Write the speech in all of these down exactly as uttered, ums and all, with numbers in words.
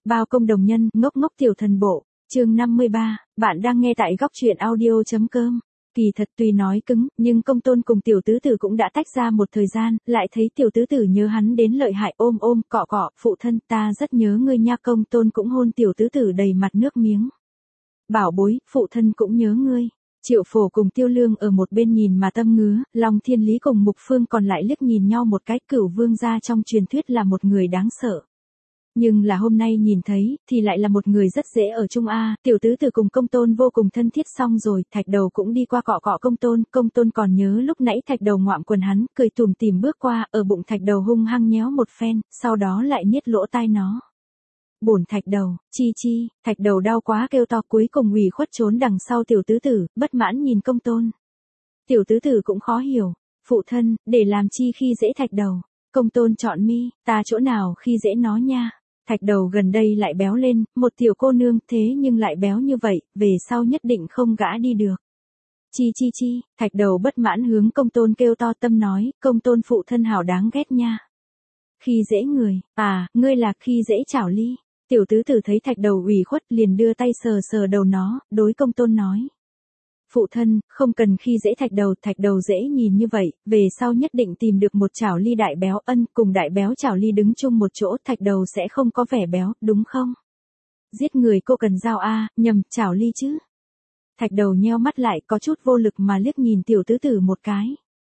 Bao công đồng nhân, ngốc ngốc tiểu thần bộ, chương năm mươi ba, bạn đang nghe tại góc truyện audio.com. Kỳ thật tuy nói cứng, nhưng công tôn cùng tiểu tứ tử cũng đã tách ra một thời gian, lại thấy tiểu tứ tử nhớ hắn đến lợi hại, ôm ôm, cọ cọ, phụ thân ta rất nhớ ngươi nha. Công tôn cũng hôn tiểu tứ tử đầy mặt nước miếng. Bảo bối, phụ thân cũng nhớ ngươi. Triệu Phổ cùng Tiêu Lương ở một bên nhìn mà tâm ngứa, Long Thiên Lý cùng Mục Phương còn lại liếc nhìn nhau một cái. Cửu vương gia trong truyền thuyết là một người đáng sợ. Nhưng là hôm nay nhìn thấy, thì lại là một người rất dễ ở chung a. Tiểu tứ tử cùng công tôn vô cùng thân thiết, xong rồi, thạch đầu cũng đi qua cọ cọ công tôn, công tôn còn nhớ lúc nãy thạch đầu ngoạm quần hắn, cười tủm tỉm bước qua, ở bụng thạch đầu hung hăng nhéo một phen, sau đó lại niết lỗ tai nó. Bổn thạch đầu, chi chi, thạch đầu đau quá kêu to, cuối cùng ủy khuất trốn đằng sau tiểu tứ tử, bất mãn nhìn công tôn. Tiểu tứ tử cũng khó hiểu, phụ thân, để làm chi khi dễ thạch đầu. Công tôn chọn mi, ta chỗ nào khi dễ nó nha. Thạch đầu gần đây lại béo lên, một tiểu cô nương thế nhưng lại béo như vậy, về sau nhất định không gã đi được. Chi chi chi, thạch đầu bất mãn hướng công tôn kêu to, tâm nói, công tôn phụ thân hảo đáng ghét nha. Khi dễ người, à, ngươi là khi dễ chảo ly. Tiểu tứ tử thấy thạch đầu ủy khuất liền đưa tay sờ sờ đầu nó, đối công tôn nói. Phụ thân, không cần khi dễ thạch đầu, thạch đầu dễ nhìn như vậy, về sau nhất định tìm được một chảo ly đại béo, ân, cùng đại béo chảo ly đứng chung một chỗ, thạch đầu sẽ không có vẻ béo, đúng không? Giết người cô cần dao a, nhầm, chảo ly chứ. Thạch đầu nheo mắt lại, có chút vô lực mà liếc nhìn tiểu tứ tử một cái.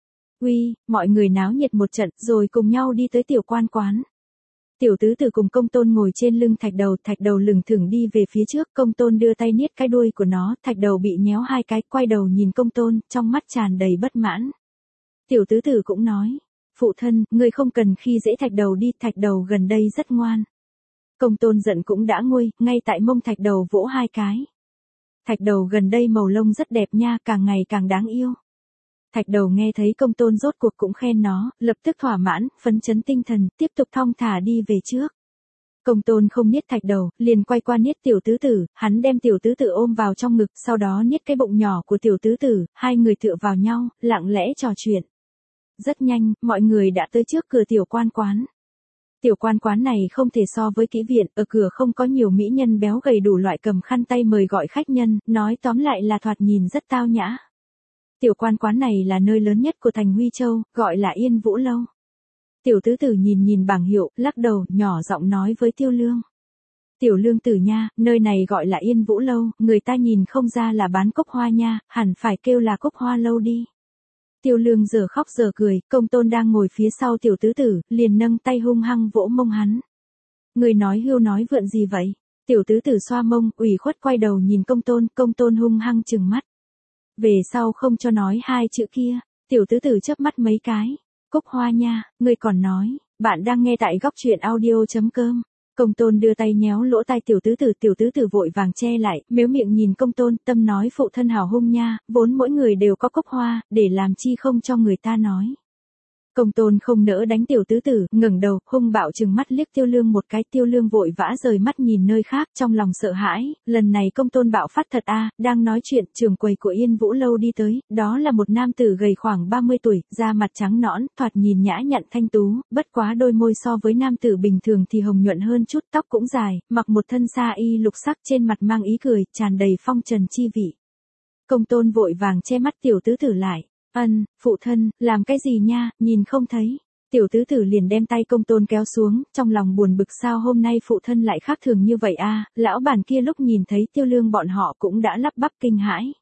Uy, mọi người náo nhiệt một trận, rồi cùng nhau đi tới tiểu quan quán. Tiểu tứ tử cùng công tôn ngồi trên lưng thạch đầu, thạch đầu lừng thừng đi về phía trước, công tôn đưa tay niết cái đuôi của nó, thạch đầu bị nhéo hai cái, quay đầu nhìn công tôn, trong mắt tràn đầy bất mãn. Tiểu tứ tử cũng nói, phụ thân, ngươi không cần khi dễ thạch đầu đi, thạch đầu gần đây rất ngoan. Công tôn giận cũng đã nguôi, ngay tại mông thạch đầu vỗ hai cái. Thạch đầu gần đây màu lông rất đẹp nha, càng ngày càng đáng yêu. Thạch đầu nghe thấy công tôn rốt cuộc cũng khen nó, lập tức thỏa mãn, phấn chấn tinh thần, tiếp tục thong thả đi về trước. Công tôn không niết thạch đầu, liền quay qua niết tiểu tứ tử, hắn đem tiểu tứ tử ôm vào trong ngực, sau đó niết cái bụng nhỏ của tiểu tứ tử, hai người tựa vào nhau, lặng lẽ trò chuyện. Rất nhanh, mọi người đã tới trước cửa tiểu quan quán. Tiểu quan quán này không thể so với kỹ viện, ở cửa không có nhiều mỹ nhân béo gầy đủ loại cầm khăn tay mời gọi khách nhân, nói tóm lại là thoạt nhìn rất tao nhã. Tiểu quan quán này là nơi lớn nhất của thành Huy Châu, gọi là Yên Vũ Lâu. Tiểu tứ tử nhìn nhìn bảng hiệu, lắc đầu, nhỏ giọng nói với Tiêu Lương. Tiểu Lương tử nha, nơi này gọi là Yên Vũ Lâu, người ta nhìn không ra là bán cúc hoa nha, hẳn phải kêu là cúc hoa lâu đi. Tiêu Lương giờ khóc giờ cười, công tôn đang ngồi phía sau tiểu tứ tử, liền nâng tay hung hăng vỗ mông hắn. Người nói hưu nói vượn gì vậy? Tiểu tứ tử xoa mông, ủy khuất quay đầu nhìn công tôn, công tôn hung hăng trừng mắt. Về sau không cho nói hai chữ kia, tiểu tứ tử chớp mắt mấy cái. Cúc hoa nha, ngươi còn nói, bạn đang nghe tại góc truyện audio.com. Công tôn đưa tay nhéo lỗ tai tiểu tứ tử, tiểu tứ tử vội vàng che lại, mếu miệng nhìn công tôn, tâm nói phụ thân hảo hung nha, vốn mỗi người đều có cúc hoa, để làm chi không cho người ta nói. Công tôn không nỡ đánh tiểu tứ tử, ngẩng đầu, hung bạo trừng mắt liếc Tiêu Lương một cái, Tiêu Lương vội vã rời mắt nhìn nơi khác, trong lòng sợ hãi, lần này công tôn bạo phát thật a, đang nói chuyện, trưởng quầy của Yên Vũ Lâu đi tới, đó là một nam tử gầy khoảng ba mươi tuổi, da mặt trắng nõn, thoạt nhìn nhã nhặn thanh tú, bất quá đôi môi so với nam tử bình thường thì hồng nhuận hơn chút, tóc cũng dài, mặc một thân sa y lục sắc, trên mặt mang ý cười, tràn đầy phong trần chi vị. Công tôn vội vàng che mắt tiểu tứ tử lại. Ân, phụ thân, làm cái gì nha, nhìn không thấy. Tiểu tứ tử liền đem tay công tôn kéo xuống, trong lòng buồn bực sao hôm nay phụ thân lại khác thường như vậy a. Lão bản kia lúc nhìn thấy Tiêu Lương bọn họ cũng đã lắp bắp kinh hãi.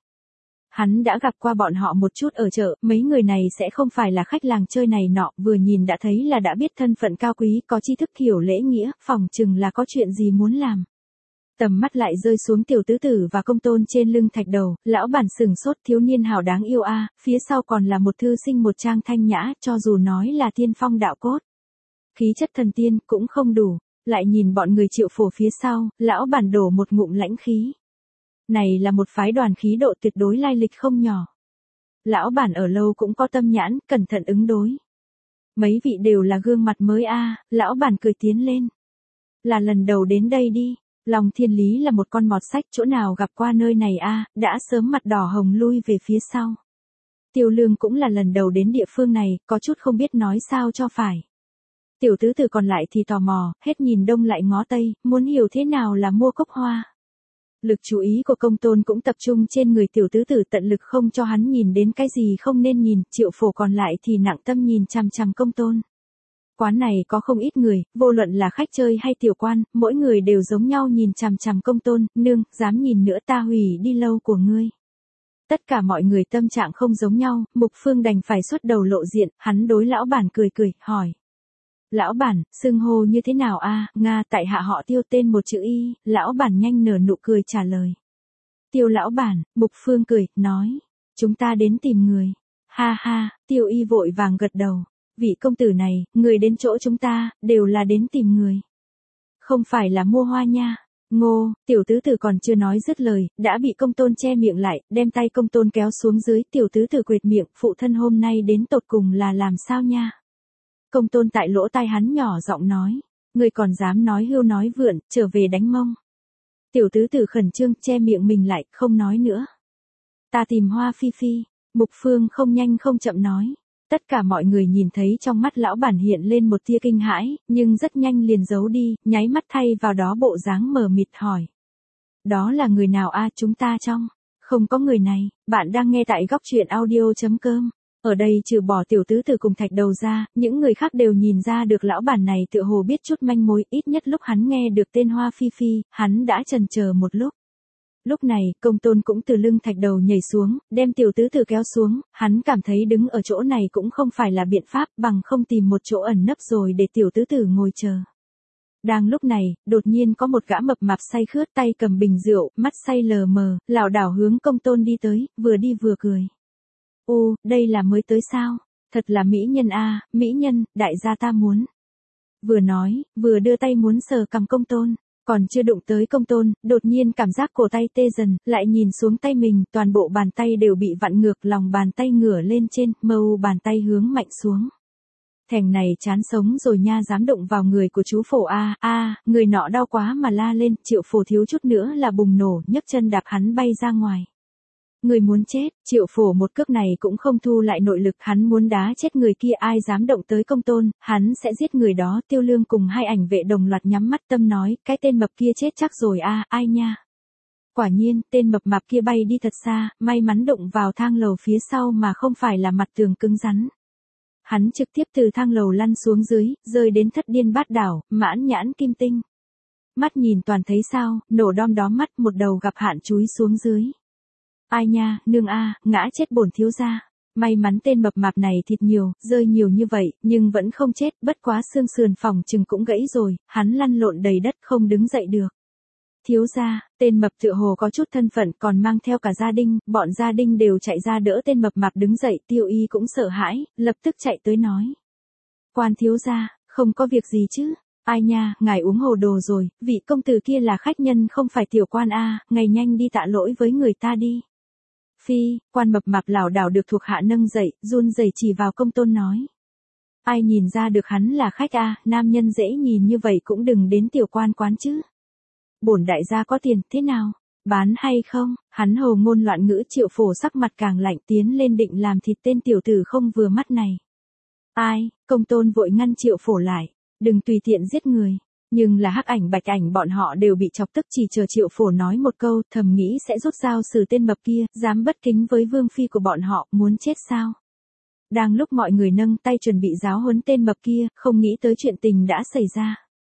Hắn đã gặp qua bọn họ một chút ở chợ, mấy người này sẽ không phải là khách làng chơi này nọ, vừa nhìn đã thấy là đã biết thân phận cao quý, có tri thức hiểu lễ nghĩa, phỏng chừng là có chuyện gì muốn làm. Tầm mắt lại rơi xuống tiểu tứ tử và công tôn trên lưng thạch đầu, lão bản sừng sốt, thiếu niên hào đáng yêu a, phía sau còn là một thư sinh một trang thanh nhã, cho dù nói là tiên phong đạo cốt. Khí chất thần tiên cũng không đủ, lại nhìn bọn người Triệu Phổ phía sau, lão bản đổ một ngụm lãnh khí. Này là một phái đoàn khí độ tuyệt đối lai lịch không nhỏ. Lão bản ở lâu cũng có tâm nhãn, cẩn thận ứng đối. Mấy vị đều là gương mặt mới a, lão bản cười tiến lên. Là lần đầu đến đây đi. Long Thiên Lý là một con mọt sách, chỗ nào gặp qua nơi này a, đã sớm mặt đỏ hồng lui về phía sau. Tiêu Lương cũng là lần đầu đến địa phương này, có chút không biết nói sao cho phải. Tiểu tứ tử còn lại thì tò mò, hết nhìn đông lại ngó tây, muốn hiểu thế nào là mua cốc hoa. Lực chú ý của công tôn cũng tập trung trên người tiểu tứ tử, tận lực không cho hắn nhìn đến cái gì không nên nhìn, Triệu Phổ còn lại thì nặng tâm nhìn chằm chằm công tôn. Quán này có không ít người, vô luận là khách chơi hay tiểu quan, mỗi người đều giống nhau nhìn chằm chằm công tôn, nương, dám nhìn nữa ta hủy đi lâu của ngươi. Tất cả mọi người tâm trạng không giống nhau, Mục Phương đành phải xuất đầu lộ diện, hắn đối lão bản cười cười, hỏi. Lão bản, xưng hô như thế nào a? Nga, tại hạ họ Tiêu, tên một chữ Y, lão bản nhanh nở nụ cười trả lời. Tiêu lão bản, Mục Phương cười, nói. Chúng ta đến tìm người. Ha ha, Tiêu Y vội vàng gật đầu. Vị công tử này, người đến chỗ chúng ta, đều là đến tìm người. Không phải là mua hoa nha. Ngô, tiểu tứ tử còn chưa nói dứt lời, đã bị công tôn che miệng lại, đem tay công tôn kéo xuống dưới, tiểu tứ tử quệt miệng, phụ thân hôm nay đến tột cùng là làm sao nha. Công tôn tại lỗ tai hắn nhỏ giọng nói, người còn dám nói hưu nói vượn, trở về đánh mông. Tiểu tứ tử khẩn trương che miệng mình lại, không nói nữa. Ta tìm Hoa Phi Phi, Mục Phương không nhanh không chậm nói. Tất cả mọi người nhìn thấy trong mắt lão bản hiện lên một tia kinh hãi, nhưng rất nhanh liền giấu đi, nháy mắt thay vào đó bộ dáng mờ mịt hỏi. Đó là người nào a? Chúng ta trong? Không có người này, bạn đang nghe tại góc truyện audio.com. Ở đây trừ bỏ tiểu tứ tử cùng Thạch Đầu ra, những người khác đều nhìn ra được lão bản này tựa hồ biết chút manh mối, ít nhất lúc hắn nghe được tên Hoa Phi Phi, hắn đã chần chờ một lúc. Lúc này, công tôn cũng từ lưng Thạch Đầu nhảy xuống, đem tiểu tứ tử kéo xuống, hắn cảm thấy đứng ở chỗ này cũng không phải là biện pháp, bằng không tìm một chỗ ẩn nấp rồi để tiểu tứ tử ngồi chờ. Đang lúc này, đột nhiên có một gã mập mạp say khướt tay cầm bình rượu, mắt say lờ mờ, lảo đảo hướng công tôn đi tới, vừa đi vừa cười. Ô, đây là mới tới sao? Thật là mỹ nhân a, mỹ nhân, đại gia ta muốn. Vừa nói, vừa đưa tay muốn sờ cằm công tôn. Còn chưa đụng tới công tôn, đột nhiên cảm giác cổ tay tê dần, lại nhìn xuống tay mình, toàn bộ bàn tay đều bị vặn ngược, lòng bàn tay ngửa lên trên, mâu bàn tay hướng mạnh xuống. Thèm này chán sống rồi nha, dám đụng vào người của chú Phổ a, a, người nọ đau quá mà la lên, Triệu Phổ thiếu chút nữa là bùng nổ, nhấc chân đạp hắn bay ra ngoài. Người muốn chết, Triệu Phổ một cước này cũng không thu lại nội lực, hắn muốn đá chết người kia, ai dám động tới công tôn, hắn sẽ giết người đó. Tiêu Lương cùng hai ảnh vệ đồng loạt nhắm mắt tâm nói, cái tên mập kia chết chắc rồi a, ai nha. Quả nhiên, tên mập mạp kia bay đi thật xa, may mắn đụng vào thang lầu phía sau mà không phải là mặt tường cứng rắn. Hắn trực tiếp từ thang lầu lăn xuống dưới, rơi đến thất điên bát đảo, mãn nhãn kim tinh. Mắt nhìn toàn thấy sao, nổ đom đóm mắt, một đầu gặp hạn chúi xuống dưới. Ai nha, nương a, ngã chết bổn thiếu gia. May mắn tên mập mạp này thịt nhiều, rơi nhiều như vậy, nhưng vẫn không chết, bất quá xương sườn phòng chừng cũng gãy rồi, hắn lăn lộn đầy đất không đứng dậy được. Thiếu gia, tên mập tựa hồ có chút thân phận, còn mang theo cả gia đình, bọn gia đình đều chạy ra đỡ tên mập mạp đứng dậy, Tiêu Y cũng sợ hãi, lập tức chạy tới nói. Quan thiếu gia, không có việc gì chứ? Ai nha, ngài uống hồ đồ rồi, vị công tử kia là khách nhân không phải tiểu quan a, ngài nhanh đi tạ lỗi với người ta đi. Phi, quan mập mạp lảo đảo được thuộc hạ nâng dậy, run rẩy chỉ vào công tôn nói. Ai nhìn ra được hắn là khách a, nam nhân dễ nhìn như vậy cũng đừng đến tiểu quan quán chứ. Bổn đại gia có tiền, thế nào? Bán hay không? Hắn hồ ngôn loạn ngữ, Triệu Phổ sắc mặt càng lạnh, tiến lên định làm thịt tên tiểu tử không vừa mắt này. Ai? Công tôn vội ngăn Triệu Phổ lại. Đừng tùy tiện giết người. Nhưng là hắc ảnh bạch ảnh bọn họ đều bị chọc tức, chỉ chờ Triệu Phổ nói một câu, thầm nghĩ sẽ rút dao xử tên mập kia, dám bất kính với vương phi của bọn họ, muốn chết sao? Đang lúc mọi người nâng tay chuẩn bị giáo huấn tên mập kia, không nghĩ tới chuyện tình đã xảy ra.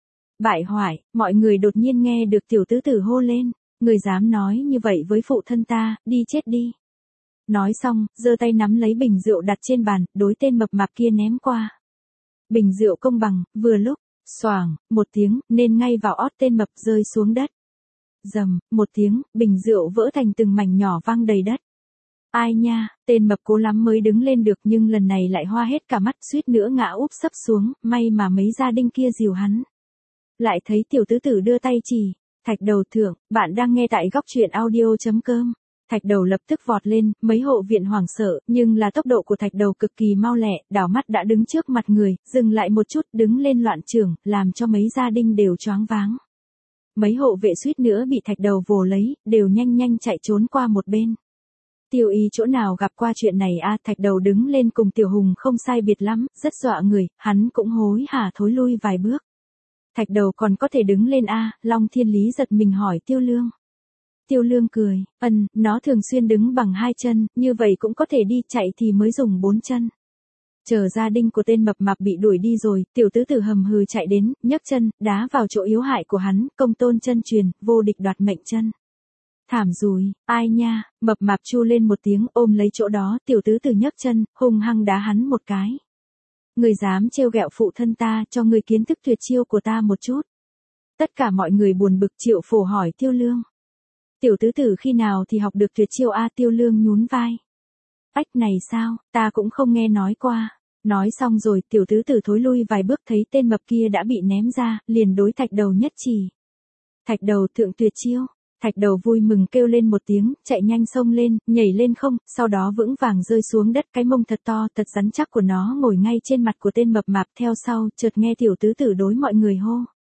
Bại hoại, mọi người đột nhiên nghe được tiểu tứ tử hô lên, người dám nói như vậy với phụ thân ta, đi chết đi. Nói xong, giơ tay nắm lấy bình rượu đặt trên bàn, đối tên mập mạp kia ném qua. Bình rượu công bằng, vừa lúc, xoàng, một tiếng, nên ngay vào ót tên mập rơi xuống đất. Dầm, một tiếng, bình rượu vỡ thành từng mảnh nhỏ văng đầy đất. Ai nha, tên mập cố lắm mới đứng lên được, nhưng lần này lại hoa hết cả mắt, suýt nữa ngã úp sấp xuống, may mà mấy gia đình kia dìu hắn. Lại thấy tiểu tứ tử đưa tay chỉ, Thạch Đầu thượng, bạn đang nghe tại góc truyện audio.com. Thạch Đầu lập tức vọt lên, mấy hộ viện hoảng sợ, nhưng là tốc độ của Thạch Đầu cực kỳ mau lẹ, đảo mắt đã đứng trước mặt người, dừng lại một chút, đứng lên loạn trưởng, làm cho mấy gia đình đều choáng váng. Mấy hộ vệ suýt nữa bị Thạch Đầu vồ lấy, đều nhanh nhanh chạy trốn qua một bên. Tiêu Y chỗ nào gặp qua chuyện này a? Thạch Đầu đứng lên cùng Tiểu Hùng không sai biệt lắm, rất dọa người, hắn cũng hối hả thối lui vài bước. Thạch Đầu còn có thể đứng lên a? Long Thiên Lý giật mình hỏi Tiêu Lương. Tiêu Lương cười, ân, nó thường xuyên đứng bằng hai chân, như vậy cũng có thể đi, chạy thì mới dùng bốn chân. Chờ gia đình của tên mập mạp bị đuổi đi rồi, tiểu tứ tử hầm hừ chạy đến, nhấc chân, đá vào chỗ yếu hại của hắn, công tôn chân truyền, vô địch đoạt mệnh chân. Thảm rồi, ai nha, mập mạp chu lên một tiếng ôm lấy chỗ đó, tiểu tứ tử nhấc chân, hung hăng đá hắn một cái. Người dám trêu ghẹo phụ thân ta, cho người kiến thức tuyệt chiêu của ta một chút. Tất cả mọi người buồn bực. Triệu Phổ hỏi Tiêu Lương. Tiểu tứ tử khi nào thì học được tuyệt chiêu a? Tiêu Lương nhún vai. Ách này sao, ta cũng không nghe nói qua. Nói xong rồi, tiểu tứ tử thối lui vài bước thấy tên mập kia đã bị ném ra, liền đối Thạch Đầu nhất chỉ. Thạch Đầu thượng tuyệt chiêu. Thạch Đầu vui mừng kêu lên một tiếng, chạy nhanh xông lên, nhảy lên không, sau đó vững vàng rơi xuống đất, cái mông thật to, thật rắn chắc của nó ngồi ngay trên mặt của tên mập mạp, theo sau, chợt nghe tiểu tứ tử đối mọi người hô.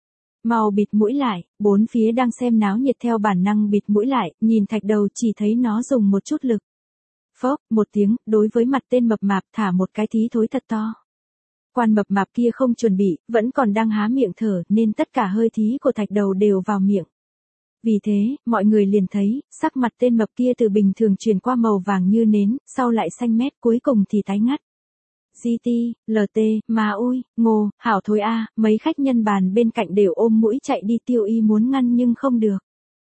Mau bịt mũi lại, bốn phía đang xem náo nhiệt theo bản năng bịt mũi lại, nhìn Thạch Đầu chỉ thấy nó dùng một chút lực. Phốc, một tiếng, đối với mặt tên mập mạp thả một cái thí thối thật to. Quan mập mạp kia không chuẩn bị, vẫn còn đang há miệng thở, nên tất cả hơi thí của Thạch Đầu đều vào miệng. Vì thế, mọi người liền thấy, sắc mặt tên mập kia từ bình thường chuyển qua màu vàng như nến, sau lại xanh mét, cuối cùng thì tái ngắt. giê tê, lờ tê, mà ui, ngô, hảo thôi a, mấy khách nhân bàn bên cạnh đều ôm mũi chạy đi. Tiêu Y muốn ngăn nhưng không được.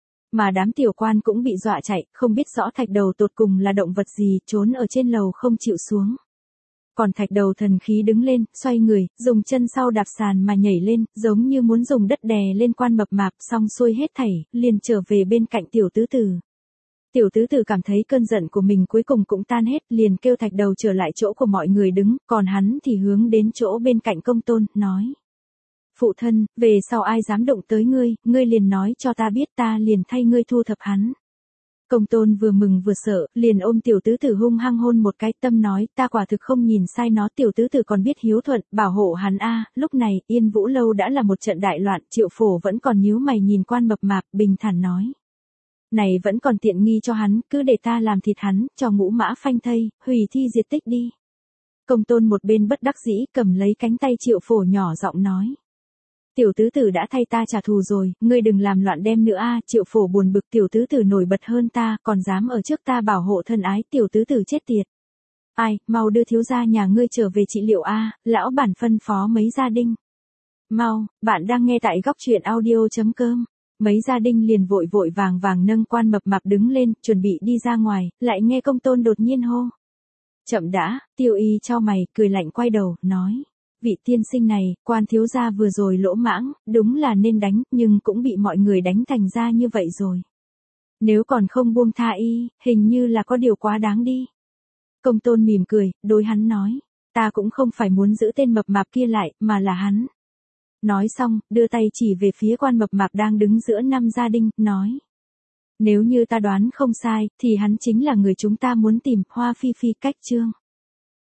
Mà đám tiểu quan cũng bị dọa chạy, không biết rõ Thạch Đầu tột cùng là động vật gì, trốn ở trên lầu không chịu xuống. Còn Thạch Đầu thần khí đứng lên, xoay người, dùng chân sau đạp sàn mà nhảy lên, giống như muốn dùng đất đè lên quan mập mạp, xong xuôi hết thảy, liền trở về bên cạnh tiểu tứ tử. Tiểu tứ tử cảm thấy cơn giận của mình cuối cùng cũng tan hết, liền kêu Thạch Đầu trở lại chỗ của mọi người đứng, còn hắn thì hướng đến chỗ bên cạnh Công Tôn, nói. Phụ thân, về sau ai dám động tới ngươi, ngươi liền nói cho ta biết, ta liền thay ngươi thu thập hắn. Công Tôn vừa mừng vừa sợ, liền ôm tiểu tứ tử hung hăng hôn một cái, tâm nói, ta quả thực không nhìn sai nó. Tiểu tứ tử còn biết hiếu thuận, bảo hộ hắn a. Lúc này, Yên Vũ lâu đã là một trận đại loạn, Triệu Phổ vẫn còn nhíu mày nhìn quan mập mạp, bình thản nói. Này vẫn còn tiện nghi cho hắn, cứ để ta làm thịt hắn, cho ngũ mã phanh thây, hủy thi diệt tích đi. Công Tôn một bên bất đắc dĩ, cầm lấy cánh tay Triệu Phổ nhỏ giọng nói. Tiểu tứ tử đã thay ta trả thù rồi, ngươi đừng làm loạn đem nữa a. Triệu Phổ buồn bực, tiểu tứ tử nổi bật hơn ta, còn dám ở trước ta bảo hộ thân ái, tiểu tứ tử chết tiệt. Ai, mau đưa thiếu gia nhà ngươi trở về trị liệu a, lão bản phân phó mấy gia đình. Mau, bạn đang nghe tại góc truyện audio chấm com. Mấy gia đình liền vội vội vàng vàng nâng quan mập mạp đứng lên, chuẩn bị đi ra ngoài, lại nghe Công Tôn đột nhiên hô. Chậm đã. Tiêu Y chau mày, cười lạnh quay đầu, nói. Vị tiên sinh này, quan thiếu gia vừa rồi lỗ mãng, đúng là nên đánh, nhưng cũng bị mọi người đánh thành ra như vậy rồi. Nếu còn không buông tha y, hình như là có điều quá đáng đi. Công Tôn mỉm cười, đối hắn nói, ta cũng không phải muốn giữ tên mập mạp kia lại, mà là hắn. Nói xong, đưa tay chỉ về phía quan mập mạp đang đứng giữa năm gia đình, nói. Nếu như ta đoán không sai, thì hắn chính là người chúng ta muốn tìm, Hoa Phi Phi Cách Trương.